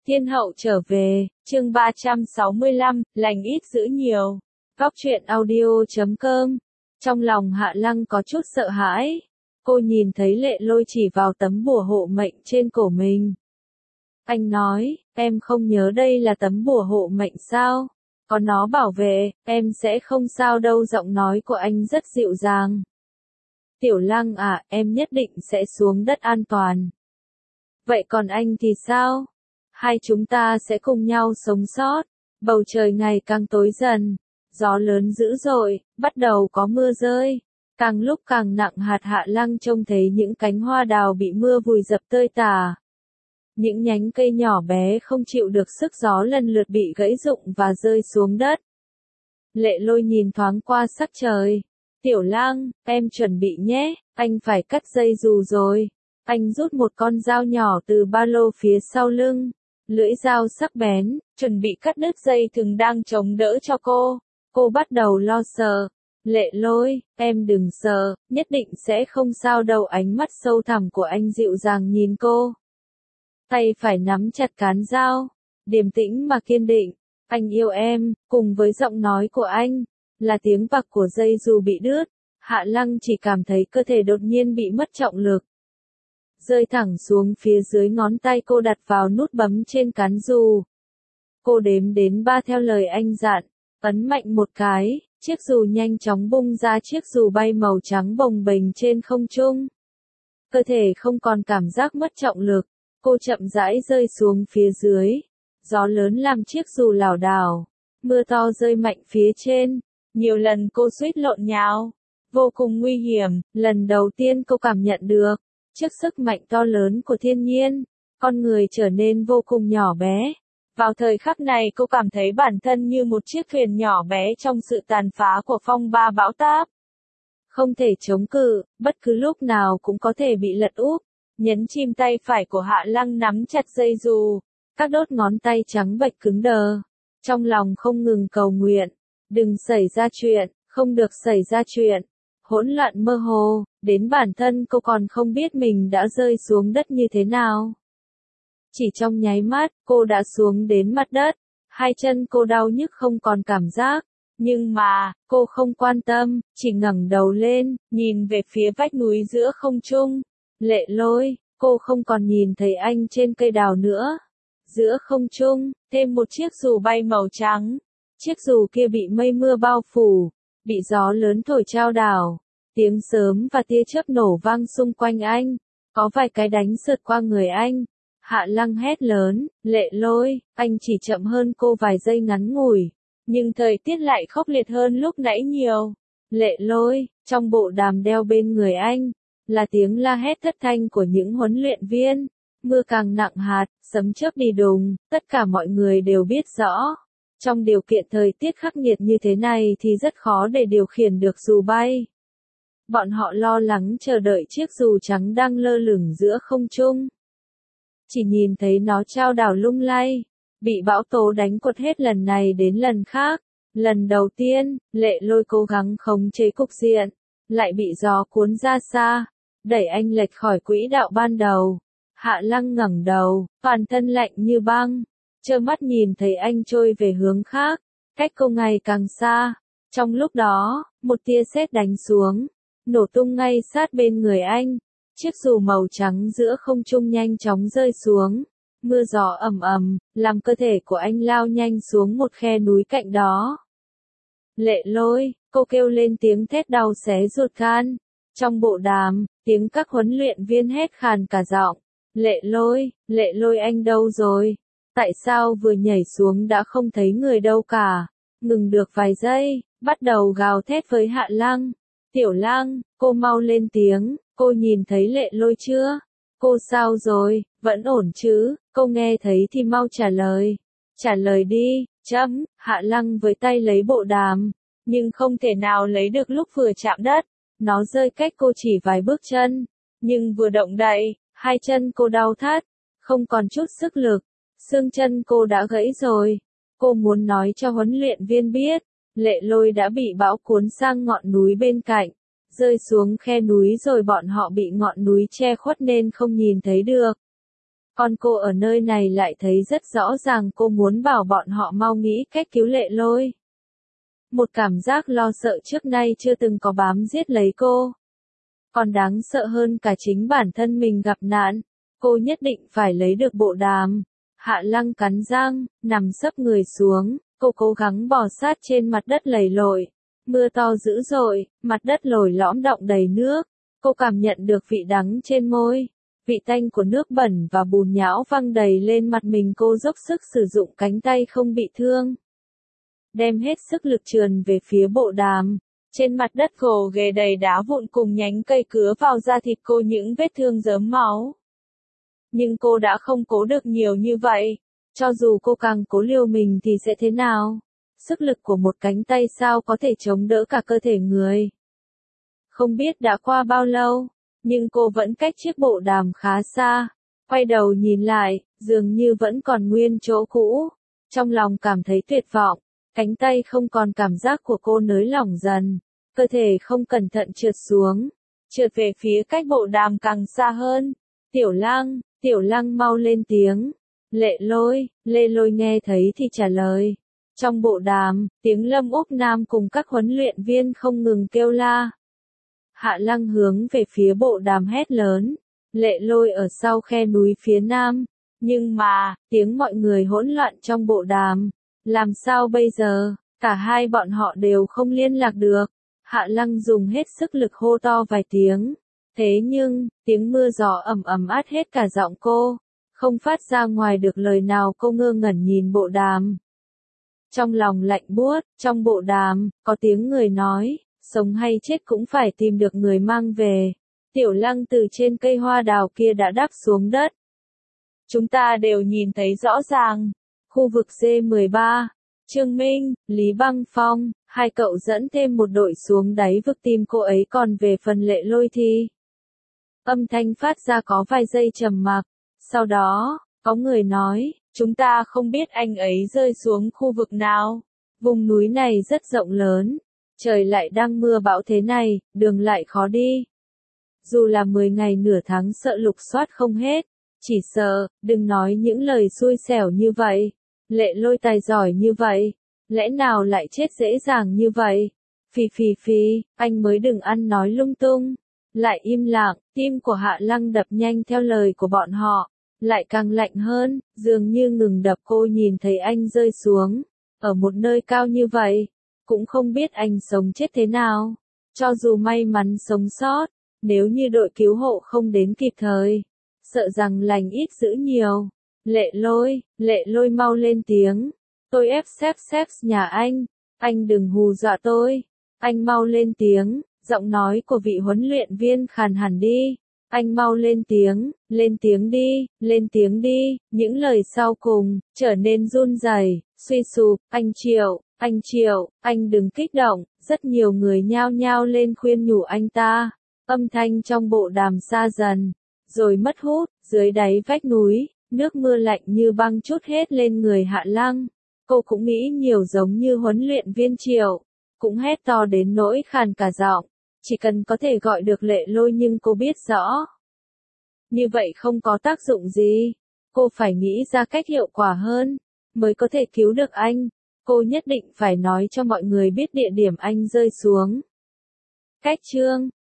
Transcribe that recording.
Thiên hậu trở về, chương 365, lành ít giữ nhiều. Góc truyện audio.com. Trong lòng Hạ Lăng có chút sợ hãi. Cô nhìn thấy Lệ Lôi chỉ vào tấm bùa hộ mệnh trên cổ mình. Anh nói, em không nhớ đây là tấm bùa hộ mệnh sao? Có nó bảo vệ, em sẽ không sao đâu. Giọng nói của anh rất dịu dàng. Tiểu Lăng à, em nhất định sẽ xuống đất an toàn. Vậy còn anh thì sao? Hai chúng ta sẽ cùng nhau sống sót. Bầu trời ngày càng tối dần. Gió lớn dữ dội, bắt đầu có mưa rơi. Càng lúc càng nặng hạt. Hạ Lăng trông thấy những cánh hoa đào bị mưa vùi dập tơi tả. Những nhánh cây nhỏ bé không chịu được sức gió lần lượt bị gãy rụng và rơi xuống đất. Lệ Lôi nhìn thoáng qua sắc trời. Tiểu Lăng, em chuẩn bị nhé, anh phải cắt dây dù rồi. Anh rút một con dao nhỏ từ ba lô phía sau lưng. Lưỡi dao sắc bén, chuẩn bị cắt đứt dây thừng đang chống đỡ cho cô. Cô bắt đầu lo sợ. Lệ Lôi, em đừng sợ, nhất định sẽ không sao đâu. Ánh mắt sâu thẳm của anh dịu dàng nhìn cô. Tay phải nắm chặt cán dao, điềm tĩnh mà kiên định. Anh yêu em, cùng với giọng nói của anh, là tiếng vạc của dây dù bị đứt. Hạ Lăng chỉ cảm thấy cơ thể đột nhiên bị mất trọng lực. Rơi thẳng xuống phía dưới, ngón tay cô đặt vào nút bấm trên cán dù. Cô đếm đến 3 theo lời anh dặn, ấn mạnh một cái, chiếc dù nhanh chóng bung ra. Chiếc dù bay màu trắng bồng bềnh trên không trung. Cơ thể không còn cảm giác mất trọng lực, cô chậm rãi rơi xuống phía dưới. Gió lớn làm chiếc dù lảo đảo, mưa to rơi mạnh phía trên. Nhiều lần cô suýt lộn nhào, vô cùng nguy hiểm. Lần đầu tiên cô cảm nhận được trước sức mạnh to lớn của thiên nhiên, con người trở nên vô cùng nhỏ bé. Vào thời khắc này cô cảm thấy bản thân như một chiếc thuyền nhỏ bé trong sự tàn phá của phong ba bão táp. Không thể chống cự, bất cứ lúc nào cũng có thể bị lật úp. Nhấn chìm tay phải của Hạ Lăng nắm chặt dây dù. Các đốt ngón tay trắng bệch cứng đờ. Trong lòng không ngừng cầu nguyện. Đừng xảy ra chuyện, không được xảy ra chuyện. Hỗn loạn mơ hồ, đến bản thân cô còn không biết mình đã rơi xuống đất như thế nào. Chỉ trong nháy mắt, cô đã xuống đến mặt đất. Hai chân cô đau nhức không còn cảm giác. Nhưng mà, cô không quan tâm, chỉ ngẩng đầu lên, nhìn về phía vách núi giữa không trung. Lệ Lôi, cô không còn nhìn thấy anh trên cây đào nữa. Giữa không trung, thêm một chiếc dù bay màu trắng. Chiếc dù kia bị mây mưa bao phủ, bị gió lớn thổi chao đảo. Tiếng sớm và tia chớp nổ vang xung quanh anh. Có vài cái đánh sượt qua người anh. Hạ Lăng hét lớn, Lệ Lôi, anh chỉ chậm hơn cô vài giây ngắn ngủi. Nhưng thời tiết lại khốc liệt hơn lúc nãy nhiều. Lệ Lôi, trong bộ đàm đeo bên người anh, là tiếng la hét thất thanh của những huấn luyện viên. Mưa càng nặng hạt, sấm chớp đi đùng, tất cả mọi người đều biết rõ. Trong điều kiện thời tiết khắc nghiệt như thế này thì rất khó để điều khiển được dù bay. Bọn họ lo lắng chờ đợi chiếc dù trắng đang lơ lửng giữa không trung. Chỉ nhìn thấy nó chao đảo lung lay, bị bão tố đánh quật hết lần này đến lần khác. Lần đầu tiên, Lệ Lôi cố gắng khống chế cục diện, lại bị gió cuốn ra xa, đẩy anh lệch khỏi quỹ đạo ban đầu. Hạ Lăng ngẩng đầu, toàn thân lạnh như băng, trơ mắt nhìn thấy anh trôi về hướng khác, cách cô ngày càng xa. Trong lúc đó, một tia sét đánh xuống, nổ tung ngay sát bên người anh. Chiếc dù màu trắng giữa không trung nhanh chóng rơi xuống. Mưa gió ầm ầm, làm cơ thể của anh lao nhanh xuống một khe núi cạnh đó. Lệ Lôi, cô kêu lên tiếng thét đau xé ruột gan. Trong bộ đàm, tiếng các huấn luyện viên hét khàn cả giọng. Lệ Lôi anh đâu rồi? Tại sao vừa nhảy xuống đã không thấy người đâu cả? Ngừng được vài giây, bắt đầu gào thét với Hạ Lăng. Tiểu Lăng, cô mau lên tiếng, cô nhìn thấy Lệ Lôi chưa? Cô sao rồi, vẫn ổn chứ? Cô nghe thấy thì mau trả lời. Trả lời đi, Hạ Lăng với tay lấy bộ đàm, nhưng không thể nào lấy được lúc vừa chạm đất. Nó rơi cách cô chỉ vài bước chân, nhưng vừa động đậy, hai chân cô đau thắt, không còn chút sức lực. Xương chân cô đã gãy rồi. Cô muốn nói cho huấn luyện viên biết, Lệ Lôi đã bị bão cuốn sang ngọn núi bên cạnh, rơi xuống khe núi rồi bọn họ bị ngọn núi che khuất nên không nhìn thấy được. Còn cô ở nơi này lại thấy rất rõ ràng cô muốn bảo bọn họ mau nghĩ cách cứu Lệ Lôi. Một cảm giác lo sợ trước nay chưa từng có bám giết lấy cô. Còn đáng sợ hơn cả chính bản thân mình gặp nạn. Cô nhất định phải lấy được bộ đàm. Hạ Lăng cắn răng, nằm sấp người xuống, cô cố gắng bò sát trên mặt đất lầy lội. Mưa to dữ dội, mặt đất lồi lõm đọng đầy nước. Cô cảm nhận được vị đắng trên môi. Vị tanh của nước bẩn và bùn nhão văng đầy lên mặt mình, cô dốc sức sử dụng cánh tay không bị thương. Đem hết sức lực trườn về phía bộ đàm. Trên mặt đất gồ ghề đầy đá vụn cùng nhánh cây cứa vào da thịt cô những vết thương rớm máu. Nhưng cô đã không cố được nhiều như vậy. Cho dù cô càng cố liều mình thì sẽ thế nào? Sức lực của một cánh tay sao có thể chống đỡ cả cơ thể người? Không biết đã qua bao lâu, nhưng cô vẫn cách chiếc bộ đàm khá xa. Quay đầu nhìn lại, dường như vẫn còn nguyên chỗ cũ. Trong lòng cảm thấy tuyệt vọng, cánh tay không còn cảm giác của cô nới lỏng dần. Cơ thể không cẩn thận trượt xuống, trượt về phía cách bộ đàm càng xa hơn. Tiểu Lăng mau lên tiếng. Lệ Lôi nghe thấy thì trả lời. Trong bộ đàm, tiếng Lâm Úc Nam cùng các huấn luyện viên không ngừng kêu la. Hạ Lăng hướng về phía bộ đàm hét lớn. Lệ Lôi ở sau khe núi phía nam. Nhưng mà, tiếng mọi người hỗn loạn trong bộ đàm. Làm sao bây giờ? Cả hai bọn họ đều không liên lạc được. Hạ Lăng dùng hết sức lực hô to vài tiếng. Thế nhưng, tiếng mưa gió ầm ầm át hết cả giọng cô. Không phát ra ngoài được lời nào, cô ngơ ngẩn nhìn bộ đàm. Trong lòng lạnh buốt, trong bộ đàm, có tiếng người nói, sống hay chết cũng phải tìm được người mang về. Tiểu Lăng từ trên cây hoa đào kia đã đáp xuống đất. Chúng ta đều nhìn thấy rõ ràng. Khu vực C13, Trương Minh, Lý Băng Phong, hai cậu dẫn thêm một đội xuống đáy vực tìm cô ấy, còn về phần Lệ Lôi thì... Âm thanh phát ra có vài giây trầm mặc. Sau đó, có người nói, chúng ta không biết anh ấy rơi xuống khu vực nào. Vùng núi này rất rộng lớn. Trời lại đang mưa bão thế này, đường lại khó đi. Dù là 10 ngày nửa tháng sợ lục soát không hết. Chỉ sợ, đừng nói những lời xui xẻo như vậy. Lệ Lôi tài giỏi như vậy. Lẽ nào lại chết dễ dàng như vậy? Phì, anh mới đừng ăn nói lung tung. Lại im lặng, tim của Hạ Lăng đập nhanh theo lời của bọn họ. Lại càng lạnh hơn, dường như ngừng đập. Cô nhìn thấy anh rơi xuống. Ở một nơi cao như vậy. Cũng không biết anh sống chết thế nào. Cho dù may mắn sống sót. Nếu như đội cứu hộ không đến kịp thời. Sợ rằng lành ít dữ nhiều. Lệ Lôi mau lên tiếng. Tôi ép xếp nhà anh đừng hù dọa tôi. Anh mau lên tiếng, giọng nói của vị huấn luyện viên khàn hẳn đi. Anh mau lên tiếng đi. Những lời sau cùng, trở nên run rẩy, suy sụp. Anh Triệu, anh đừng kích động. Rất nhiều người nhao nhao lên khuyên nhủ anh ta. Âm thanh trong bộ đàm xa dần, rồi mất hút, dưới đáy vách núi. Nước mưa lạnh như băng trút hết lên người Hạ Lăng. Cô cũng nghĩ nhiều giống như huấn luyện viên Triệu. Cũng hét to đến nỗi khàn cả giọng. Chỉ cần có thể gọi được Lệ Lôi, nhưng cô biết rõ. Như vậy không có tác dụng gì. Cô phải nghĩ ra cách hiệu quả hơn. Mới có thể cứu được anh. Cô nhất định phải nói cho mọi người biết địa điểm anh rơi xuống. Cách chương